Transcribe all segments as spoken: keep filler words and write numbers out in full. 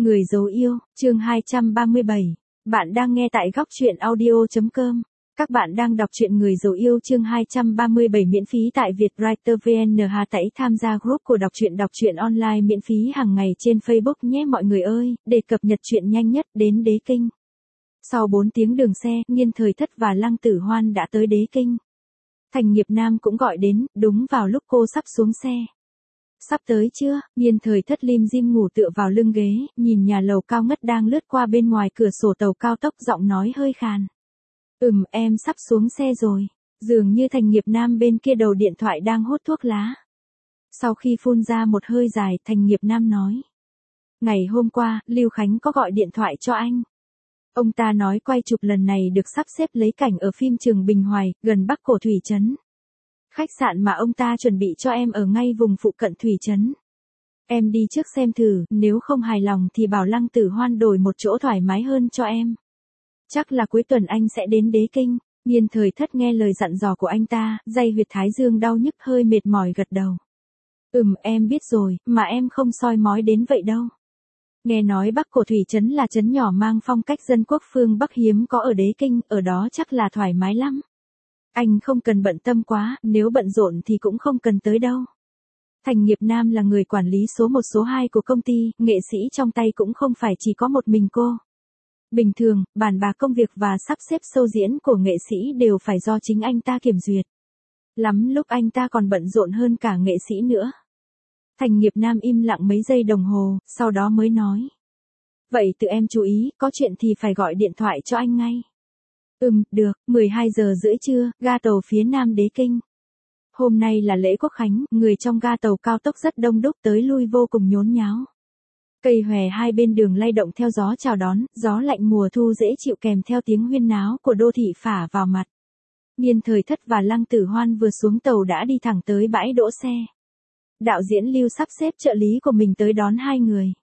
Người dấu yêu, chương hai trăm ba mươi bảy. Bạn đang nghe tại góc truyện audio.com. Các bạn đang đọc truyện Người dấu yêu chương hai trăm ba mươi bảy miễn phí tại Vietwriter vê en. Hà Tẩy tham gia group của đọc truyện đọc truyện online miễn phí hàng ngày trên Facebook nhé mọi người ơi, để cập nhật truyện nhanh nhất đến Đế Kinh. Sau bốn tiếng đường xe, Nghiên Thời Thất và Lăng Tử Hoan đã tới Đế Kinh. Thành Nghiệp Nam cũng gọi đến, đúng vào lúc cô sắp xuống xe. Sắp tới chưa? Nghiên Thời Thất lim dim ngủ tựa vào lưng ghế, nhìn nhà lầu cao ngất đang lướt qua bên ngoài cửa sổ tàu cao tốc, giọng nói hơi khàn. Ừm, em sắp xuống xe rồi. Dường như Thành Nghiệp Nam bên kia đầu điện thoại đang hút thuốc lá. Sau khi phun ra một hơi dài, Thành Nghiệp Nam nói. Ngày hôm qua, Lưu Khánh có gọi điện thoại cho anh. Ông ta nói quay chụp lần này được sắp xếp lấy cảnh ở phim trường Bình Hoài, gần Bắc Cổ Thủy Trấn. Khách sạn mà ông ta chuẩn bị cho em ở ngay vùng phụ cận Thủy Trấn. Em đi trước xem thử, nếu không hài lòng thì bảo Lăng Tử Hoan đổi một chỗ thoải mái hơn cho em. Chắc là cuối tuần anh sẽ đến Đế Kinh. Nghiên Thời Thất nghe lời dặn dò của anh ta, day huyệt thái dương đau nhức hơi mệt mỏi gật đầu. Ừm, em biết rồi, mà em không soi mói đến vậy đâu. Nghe nói Bắc Cổ Thủy Trấn là trấn nhỏ mang phong cách dân quốc phương Bắc hiếm có ở Đế Kinh, ở đó chắc là thoải mái lắm. Anh không cần bận tâm quá, nếu bận rộn thì cũng không cần tới đâu. Thành Nghiệp Nam là người quản lý số một số hai của công ty, nghệ sĩ trong tay cũng không phải chỉ có một mình cô. Bình thường, bàn bạc công việc và sắp xếp show diễn của nghệ sĩ đều phải do chính anh ta kiểm duyệt. Lắm lúc anh ta còn bận rộn hơn cả nghệ sĩ nữa. Thành Nghiệp Nam im lặng mấy giây đồng hồ, sau đó mới nói. Vậy tự em chú ý, có chuyện thì phải gọi điện thoại cho anh ngay. Ừm, được, mười hai giờ rưỡi trưa, ga tàu phía Nam Đế Kinh. Hôm nay là lễ Quốc Khánh, người trong ga tàu cao tốc rất đông đúc, tới lui vô cùng nhốn nháo. Cây hòe hai bên đường lay động theo gió chào đón, gió lạnh mùa thu dễ chịu kèm theo tiếng huyên náo của đô thị phả vào mặt. Nghiên Thời Thất và Lăng Tử Hoan vừa xuống tàu đã đi thẳng tới bãi đỗ xe. Đạo diễn Lưu sắp xếp trợ lý của mình tới đón hai người.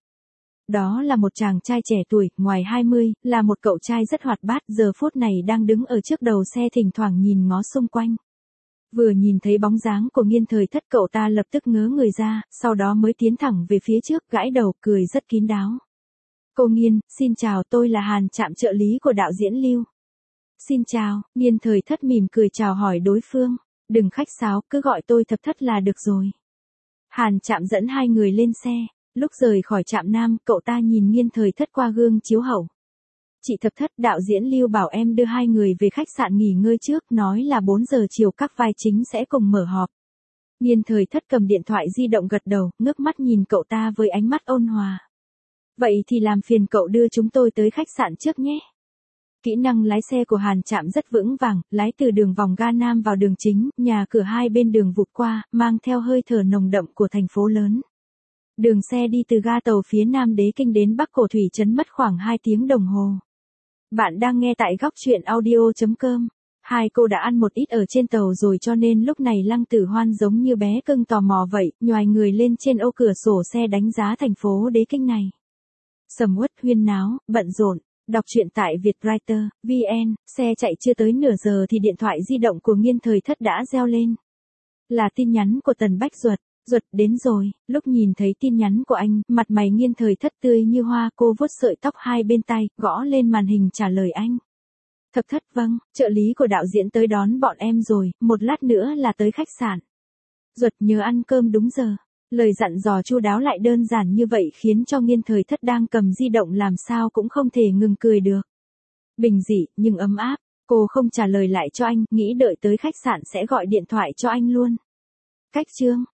Đó là một chàng trai trẻ tuổi, ngoài hai mươi, là một cậu trai rất hoạt bát, giờ phút này đang đứng ở trước đầu xe thỉnh thoảng nhìn ngó xung quanh. Vừa nhìn thấy bóng dáng của Nghiên Thời Thất, cậu ta lập tức ngớ người ra, sau đó mới tiến thẳng về phía trước, gãi đầu, cười rất kín đáo. Cô Nghiên, xin chào, tôi là Hàn Trạm, trợ lý của đạo diễn Lưu. Xin chào, Nghiên Thời Thất mỉm cười chào hỏi đối phương. Đừng khách sáo, cứ gọi tôi Thập Thất là được rồi. Hàn Trạm dẫn hai người lên xe. Lúc rời khỏi trạm Nam, cậu ta nhìn Nghiên Thời Thất qua gương chiếu hậu. Chị Thập Thất, đạo diễn Lưu bảo em đưa hai người về khách sạn nghỉ ngơi trước, nói là bốn giờ chiều các vai chính sẽ cùng mở họp. Nghiên Thời Thất cầm điện thoại di động gật đầu, ngước mắt nhìn cậu ta với ánh mắt ôn hòa. Vậy thì làm phiền cậu đưa chúng tôi tới khách sạn trước nhé. Kỹ năng lái xe của Hàn Trạm rất vững vàng, lái từ đường vòng ga Nam vào đường chính, nhà cửa hai bên đường vụt qua, mang theo hơi thở nồng đậm của thành phố lớn. Đường xe đi từ ga tàu phía Nam Đế Kinh đến Bắc Cổ Thủy Trấn mất khoảng hai tiếng đồng hồ. Bạn đang nghe tại góc truyện audio.com. Hai cô đã ăn một ít ở trên tàu rồi cho nên lúc này Lăng Tử Hoan giống như bé cưng tò mò vậy, nhoài người lên trên ô cửa sổ xe đánh giá thành phố Đế Kinh này. Sầm uất, huyên náo, bận rộn. Đọc truyện tại Vietwriter vê en, xe chạy chưa tới nửa giờ thì điện thoại di động của Nghiên Thời Thất đã reo lên. Là tin nhắn của Tần Bách Duật. Duật đến rồi. Lúc nhìn thấy tin nhắn của anh, mặt mày Nghiên Thời Thất tươi như hoa, cô vuốt sợi tóc hai bên tai, gõ lên màn hình trả lời anh. Thập Thất, vâng, trợ lý của đạo diễn tới đón bọn em rồi, một lát nữa là tới khách sạn. Duật, nhớ ăn cơm đúng giờ. Lời dặn dò chu đáo lại đơn giản như vậy khiến cho Nghiên Thời Thất đang cầm di động làm sao cũng không thể ngừng cười được. Bình dị, nhưng ấm áp, cô không trả lời lại cho anh, nghĩ đợi tới khách sạn sẽ gọi điện thoại cho anh luôn. Cách chương